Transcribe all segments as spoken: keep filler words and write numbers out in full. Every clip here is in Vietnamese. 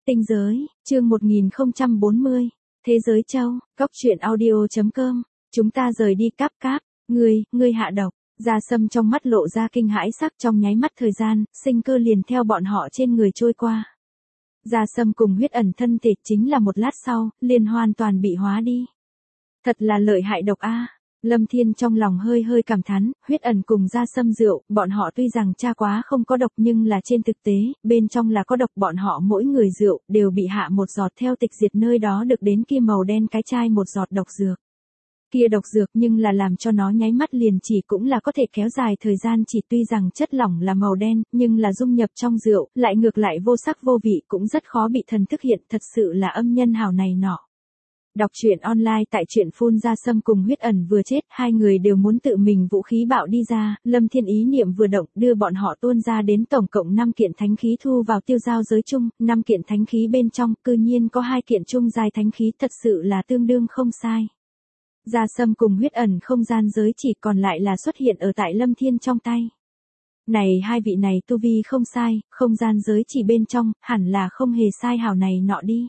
Tinh giới, chương một nghìn không trăm bốn mươi. Thế giới châu, góc truyện audio chấm com. Chúng ta rời đi cáp cáp. Ngươi, ngươi hạ độc. Gia Sâm trong mắt lộ ra kinh hãi sắc, trong nháy mắt thời gian, sinh cơ liền theo bọn họ trên người trôi qua. Gia Sâm cùng huyết ẩn thân thể chính là một lát sau, liền hoàn toàn bị hóa đi. Thật là lợi hại độc a. Lâm Thiên trong lòng hơi hơi cảm thán, huyết ẩn cùng Gia Sâm rượu, bọn họ tuy rằng cha quá không có độc nhưng là trên thực tế, bên trong là có độc, bọn họ mỗi người rượu, đều bị hạ một giọt theo tịch diệt nơi đó được đến kia màu đen cái chai một giọt độc dược. Kia độc dược nhưng là làm cho nó nháy mắt liền chỉ cũng là có thể kéo dài thời gian, chỉ tuy rằng chất lỏng là màu đen, nhưng là dung nhập trong rượu, lại ngược lại vô sắc vô vị, cũng rất khó bị thần thức hiện, thật sự là âm nhân hào này nọ. Đọc truyện online tại truyện phun Gia Sâm cùng huyết ẩn vừa chết, hai người đều muốn tự mình vũ khí bạo đi ra, Lâm Thiên ý niệm vừa động, đưa bọn họ tuôn ra đến tổng cộng năm kiện thánh khí thu vào tiêu giao giới chung, năm kiện thánh khí bên trong, cư nhiên có hai kiện trung giai thánh khí, thật sự là tương đương không sai. Gia Sâm cùng huyết ẩn không gian giới chỉ còn lại là xuất hiện ở tại Lâm Thiên trong tay. Này hai vị này tu vi không sai, không gian giới chỉ bên trong, hẳn là không hề sai hào này nọ đi.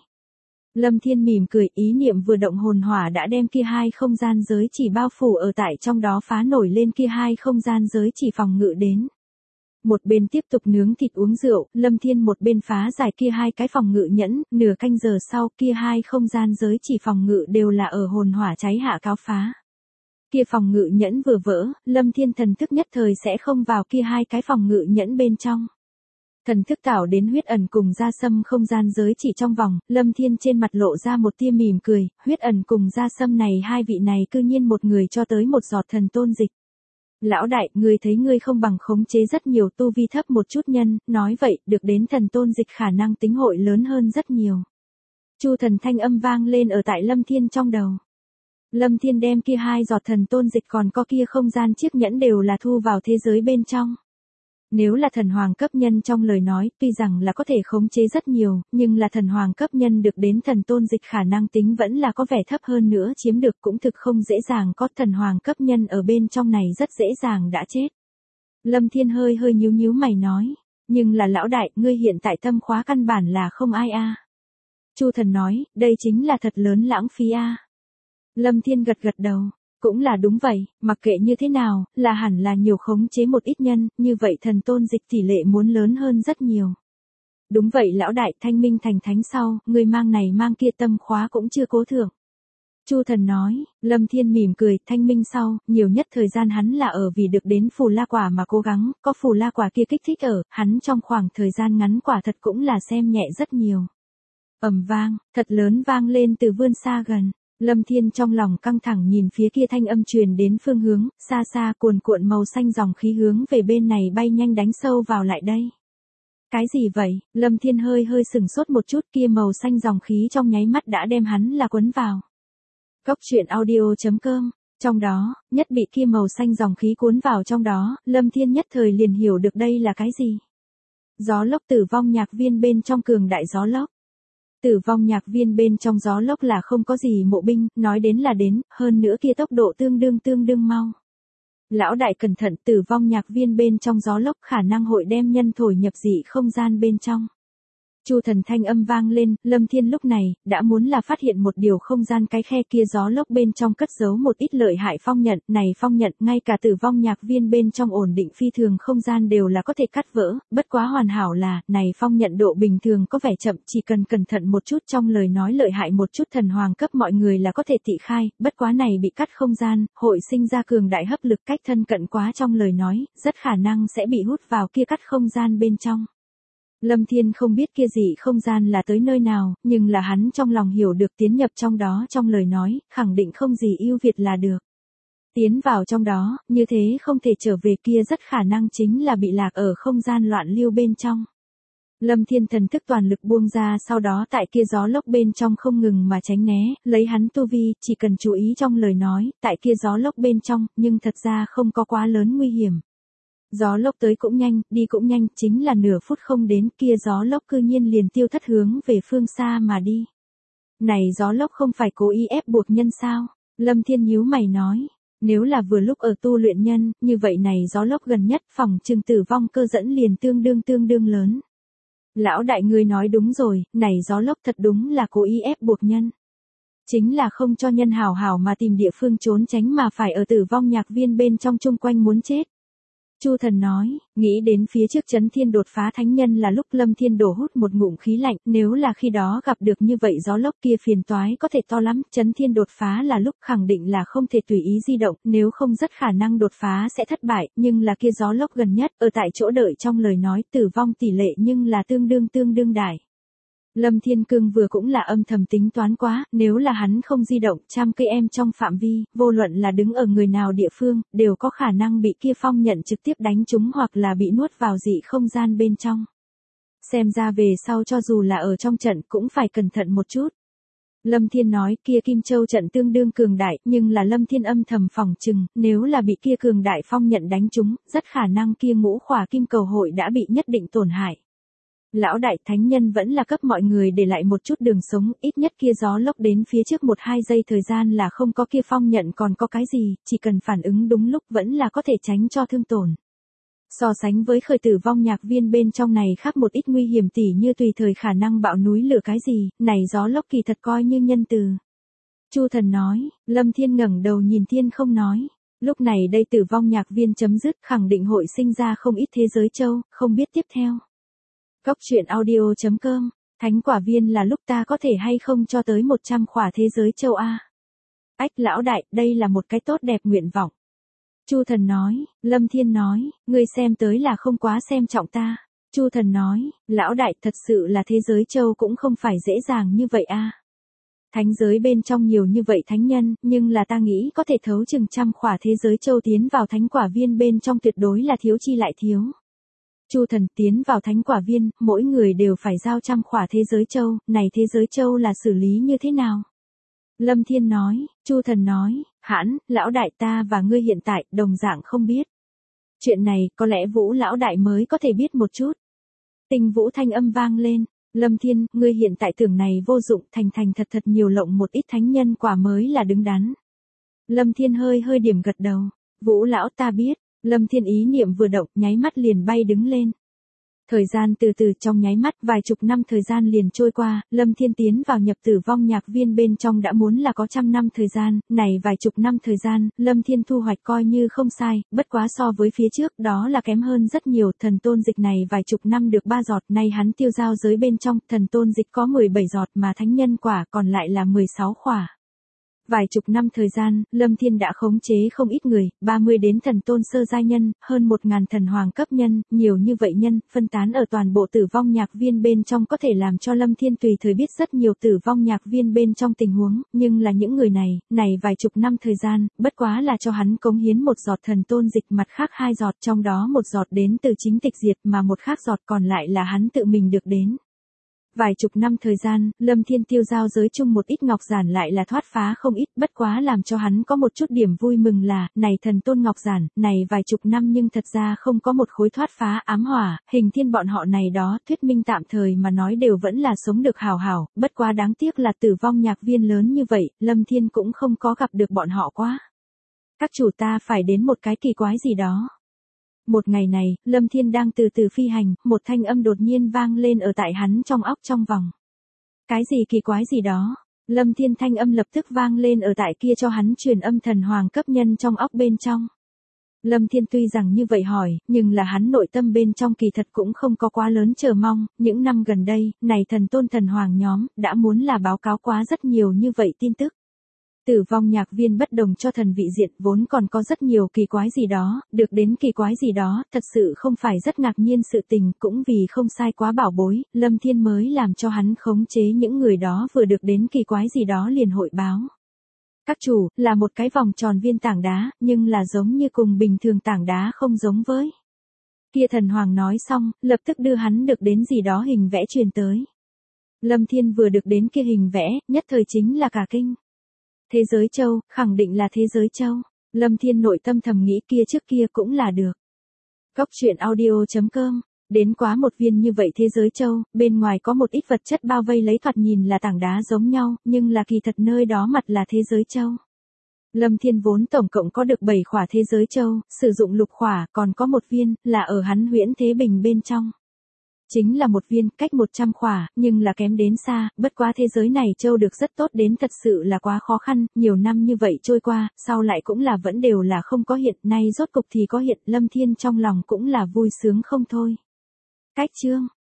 Lâm Thiên mỉm cười, ý niệm vừa động, hồn hỏa đã đem kia hai không gian giới chỉ bao phủ ở tại trong đó, phá nổi lên kia hai không gian giới chỉ phòng ngự đến. Một bên tiếp tục nướng thịt uống rượu, Lâm Thiên một bên phá giải kia hai cái phòng ngự nhẫn, nửa canh giờ sau kia hai không gian giới chỉ phòng ngự đều là ở hồn hỏa cháy hạ cáo phá. Kia phòng ngự nhẫn vừa vỡ, Lâm Thiên thần thức nhất thời sẽ không vào kia hai cái phòng ngự nhẫn bên trong. Thần thức tạo đến huyết ẩn cùng Gia Sâm không gian giới chỉ trong vòng, Lâm Thiên trên mặt lộ ra một tia mỉm cười, huyết ẩn cùng Gia Sâm này hai vị này cư nhiên một người cho tới một giọt thần tôn dịch. Lão đại, ngươi thấy ngươi không bằng khống chế rất nhiều tu vi thấp một chút nhân, nói vậy, được đến thần tôn dịch khả năng tính hội lớn hơn rất nhiều. Chu thần thanh âm vang lên ở tại Lâm Thiên trong đầu. Lâm Thiên đem kia hai giọt thần tôn dịch còn có kia không gian chiếc nhẫn đều là thu vào thế giới bên trong. Nếu là thần hoàng cấp nhân trong lời nói, tuy rằng là có thể khống chế rất nhiều, nhưng là thần hoàng cấp nhân được đến thần tôn dịch khả năng tính vẫn là có vẻ thấp hơn nữa, chiếm được cũng thực không dễ dàng, có thần hoàng cấp nhân ở bên trong này rất dễ dàng đã chết. Lâm Thiên hơi hơi nhíu nhíu mày nói, nhưng là lão đại, ngươi hiện tại tâm khóa căn bản là không ai a. Chu thần nói, đây chính là thật lớn lãng phí a. Lâm Thiên gật gật đầu. Cũng là đúng vậy, mặc kệ như thế nào, là hẳn là nhiều khống chế một ít nhân, như vậy thần tôn dịch tỷ lệ muốn lớn hơn rất nhiều. Đúng vậy lão đại, thanh minh thành thánh sau, người mang này mang kia tâm khóa cũng chưa cố thưởng. Chu thần nói, Lâm Thiên mỉm cười, thanh minh sau, nhiều nhất thời gian hắn là ở vì được đến phù la quả mà cố gắng, có phù la quả kia kích thích ở, hắn trong khoảng thời gian ngắn quả thật cũng là xem nhẹ rất nhiều. Ầm vang, thật lớn vang lên từ vươn xa gần. Lâm Thiên trong lòng căng thẳng nhìn phía kia thanh âm truyền đến phương hướng, xa xa cuồn cuộn màu xanh dòng khí hướng về bên này bay nhanh đánh sâu vào lại đây. Cái gì vậy? Lâm Thiên hơi hơi sừng sốt một chút, kia màu xanh dòng khí trong nháy mắt đã đem hắn là cuốn vào. Góc truyện audio chấm com, trong đó, nhất bị kia màu xanh dòng khí cuốn vào trong đó, Lâm Thiên nhất thời liền hiểu được đây là cái gì. Gió lốc tử vong nhạc viên bên trong cường đại gió lốc. Tử vong nhạc viên bên trong gió lốc là không có gì mộ binh, nói đến là đến, hơn nữa kia tốc độ tương đương tương đương mau. Lão đại cẩn thận, tử vong nhạc viên bên trong gió lốc khả năng hội đem nhân thổi nhập dị không gian bên trong. Chu thần thanh âm vang lên, Lâm Thiên lúc này, đã muốn là phát hiện một điều không gian cái khe kia gió lốc bên trong cất giấu một ít lợi hại phong nhận, này phong nhận, ngay cả tử vong nhạc viên bên trong ổn định phi thường không gian đều là có thể cắt vỡ, bất quá hoàn hảo là, này phong nhận độ bình thường có vẻ chậm, chỉ cần cẩn thận một chút trong lời nói lợi hại một chút thần hoàng cấp mọi người là có thể tị khai, bất quá này bị cắt không gian, hội sinh ra cường đại hấp lực cách thân cận quá trong lời nói, rất khả năng sẽ bị hút vào kia cắt không gian bên trong. Lâm Thiên không biết kia gì không gian là tới nơi nào, nhưng là hắn trong lòng hiểu được tiến nhập trong đó trong lời nói, khẳng định không gì ưu việt là được. Tiến vào trong đó, như thế không thể trở về kia rất khả năng chính là bị lạc ở không gian loạn lưu bên trong. Lâm Thiên thần thức toàn lực buông ra, sau đó tại kia gió lốc bên trong không ngừng mà tránh né, lấy hắn tu vi, chỉ cần chú ý trong lời nói, tại kia gió lốc bên trong, nhưng thật ra không có quá lớn nguy hiểm. Gió lốc tới cũng nhanh, đi cũng nhanh, chính là nửa phút không đến, kia gió lốc cư nhiên liền tiêu thất hướng về phương xa mà đi. Này gió lốc không phải cố ý ép buộc nhân sao? Lâm Thiên nhíu mày nói, nếu là vừa lúc ở tu luyện nhân, như vậy này gió lốc gần nhất phòng trừng tử vong cơ dẫn liền tương đương tương đương lớn. Lão đại ngươi nói đúng rồi, này gió lốc thật đúng là cố ý ép buộc nhân. Chính là không cho nhân hào hào mà tìm địa phương trốn tránh mà phải ở tử vong nhạc viên bên trong chung quanh muốn chết. Chu Thần nói, nghĩ đến phía trước Chấn Thiên đột phá thánh nhân là lúc Lâm Thiên đổ hút một ngụm khí lạnh, nếu là khi đó gặp được như vậy gió lốc kia phiền toái có thể to lắm, Chấn Thiên đột phá là lúc khẳng định là không thể tùy ý di động, nếu không rất khả năng đột phá sẽ thất bại, nhưng là kia gió lốc gần nhất, ở tại chỗ đợi trong lời nói tử vong tỷ lệ nhưng là tương đương tương đương đại. Lâm Thiên Cương vừa cũng là âm thầm tính toán quá, nếu là hắn không di động trăm cây em trong phạm vi, vô luận là đứng ở người nào địa phương, đều có khả năng bị kia phong nhận trực tiếp đánh trúng hoặc là bị nuốt vào dị không gian bên trong. Xem ra về sau cho dù là ở trong trận cũng phải cẩn thận một chút. Lâm Thiên nói kia Kim Châu trận tương đương cường đại, nhưng là Lâm Thiên âm thầm phòng chừng, nếu là bị kia cường đại phong nhận đánh trúng, rất khả năng kia ngũ khỏa kim cầu hội đã bị nhất định tổn hại. Lão đại thánh nhân vẫn là cấp mọi người để lại một chút đường sống, ít nhất kia gió lốc đến phía trước một hai giây thời gian là không có kia phong nhận còn có cái gì, chỉ cần phản ứng đúng lúc vẫn là có thể tránh cho thương tổn. So sánh với khởi tử vong nhạc viên bên trong này khác một ít nguy hiểm tỉ như tùy thời khả năng bạo núi lửa cái gì, này gió lốc kỳ thật coi như nhân từ. Chu Thần nói, Lâm Thiên ngẩng đầu nhìn thiên không nói. Lúc này đây tử vong nhạc viên chấm dứt khẳng định hội sinh ra không ít thế giới châu, không biết tiếp theo. Góc truyện audio chấm com, thánh quả viên là lúc ta có thể hay không cho tới một trăm khỏa thế giới châu A. Ách lão đại, đây là một cái tốt đẹp nguyện vọng. Chu Thần nói, Lâm Thiên nói, ngươi xem tới là không quá xem trọng ta. Chu Thần nói, lão đại thật sự là thế giới châu cũng không phải dễ dàng như vậy a. Thánh giới bên trong nhiều như vậy thánh nhân, nhưng là ta nghĩ có thể thấu chừng trăm khỏa thế giới châu tiến vào thánh quả viên bên trong tuyệt đối là thiếu chi lại thiếu. Chu Thần tiến vào thánh quả viên, mỗi người đều phải giao trăm khỏa thế giới châu, này thế giới châu là xử lý như thế nào? Lâm Thiên nói, Chu Thần nói, hãn, lão đại ta và ngươi hiện tại đồng dạng không biết. Chuyện này có lẽ Vũ lão đại mới có thể biết một chút. Tinh Vũ thanh âm vang lên, Lâm Thiên, ngươi hiện tại tưởng này vô dụng, thành thành thật thật nhiều lộng một ít thánh nhân quả mới là đứng đắn. Lâm Thiên hơi hơi điểm gật đầu, Vũ lão ta biết. Lâm Thiên ý niệm vừa động, nháy mắt liền bay đứng lên. Thời gian từ từ trong nháy mắt vài chục năm thời gian liền trôi qua, Lâm Thiên tiến vào nhập tử vong nhạc viên bên trong đã muốn là có trăm năm thời gian, này vài chục năm thời gian, Lâm Thiên thu hoạch coi như không sai, bất quá so với phía trước đó là kém hơn rất nhiều, thần tôn dịch này vài chục năm được ba giọt, nay hắn tiêu giao giới bên trong, thần tôn dịch có mười bảy giọt mà thánh nhân quả còn lại là mười sáu khỏa. Vài chục năm thời gian, Lâm Thiên đã khống chế không ít người, ba mươi đến thần tôn sơ giai nhân, hơn một ngàn thần hoàng cấp nhân, nhiều như vậy nhân, phân tán ở toàn bộ tử vong nhạc viên bên trong có thể làm cho Lâm Thiên tùy thời biết rất nhiều tử vong nhạc viên bên trong tình huống, nhưng là những người này, này vài chục năm thời gian, bất quá là cho hắn cống hiến một giọt thần tôn dịch, mặt khác hai giọt, trong đó một giọt đến từ chính tịch diệt mà một khác giọt còn lại là hắn tự mình được đến. Vài chục năm thời gian, Lâm Thiên tiêu giao giới chung một ít ngọc giản lại là thoát phá không ít, bất quá làm cho hắn có một chút điểm vui mừng là, này thần tôn ngọc giản, này vài chục năm nhưng thật ra không có một khối thoát phá ám hỏa, hình thiên bọn họ này đó, thuyết minh tạm thời mà nói đều vẫn là sống được hào hảo, bất quá đáng tiếc là tử vong nhạc viên lớn như vậy, Lâm Thiên cũng không có gặp được bọn họ quá. Các chủ ta phải đến một cái kỳ quái gì đó. Một ngày này, Lâm Thiên đang từ từ phi hành, một thanh âm đột nhiên vang lên ở tại hắn trong óc trong vòng. Cái gì kỳ quái gì đó? Lâm Thiên thanh âm lập tức vang lên ở tại kia cho hắn truyền âm thần hoàng cấp nhân trong óc bên trong. Lâm Thiên tuy rằng như vậy hỏi, nhưng là hắn nội tâm bên trong kỳ thật cũng không có quá lớn chờ mong, những năm gần đây, này thần tôn thần hoàng nhóm, đã muốn là báo cáo quá rất nhiều như vậy tin tức. Tử vong nhạc viên bất đồng cho thần vị diện vốn còn có rất nhiều kỳ quái gì đó, được đến kỳ quái gì đó, thật sự không phải rất ngạc nhiên sự tình, cũng vì không sai quá bảo bối, Lâm Thiên mới làm cho hắn khống chế những người đó vừa được đến kỳ quái gì đó liền hội báo. Các chủ, là một cái vòng tròn viên tảng đá, nhưng là giống như cùng bình thường tảng đá không giống với. Kia thần hoàng nói xong, lập tức đưa hắn được đến gì đó hình vẽ truyền tới. Lâm Thiên vừa được đến kia hình vẽ, nhất thời chính là cả kinh. Thế giới châu, khẳng định là thế giới châu. Lâm Thiên nội tâm thầm nghĩ kia trước kia cũng là được. Góc truyện audio chấm com, đến quá một viên như vậy thế giới châu, bên ngoài có một ít vật chất bao vây lấy thoạt nhìn là tảng đá giống nhau, nhưng là kỳ thật nơi đó mặt là thế giới châu. Lâm Thiên vốn tổng cộng có được bảy khỏa thế giới châu, sử dụng lục khỏa, còn có một viên, là ở hắn huyễn thế bình bên trong. Chính là một viên, cách một trăm khỏa, nhưng là kém đến xa, bất quá thế giới này châu được rất tốt đến thật sự là quá khó khăn, nhiều năm như vậy trôi qua, sau lại cũng là vẫn đều là không có hiện, nay rốt cục thì có hiện, Lâm Thiên trong lòng cũng là vui sướng không thôi. Cách chương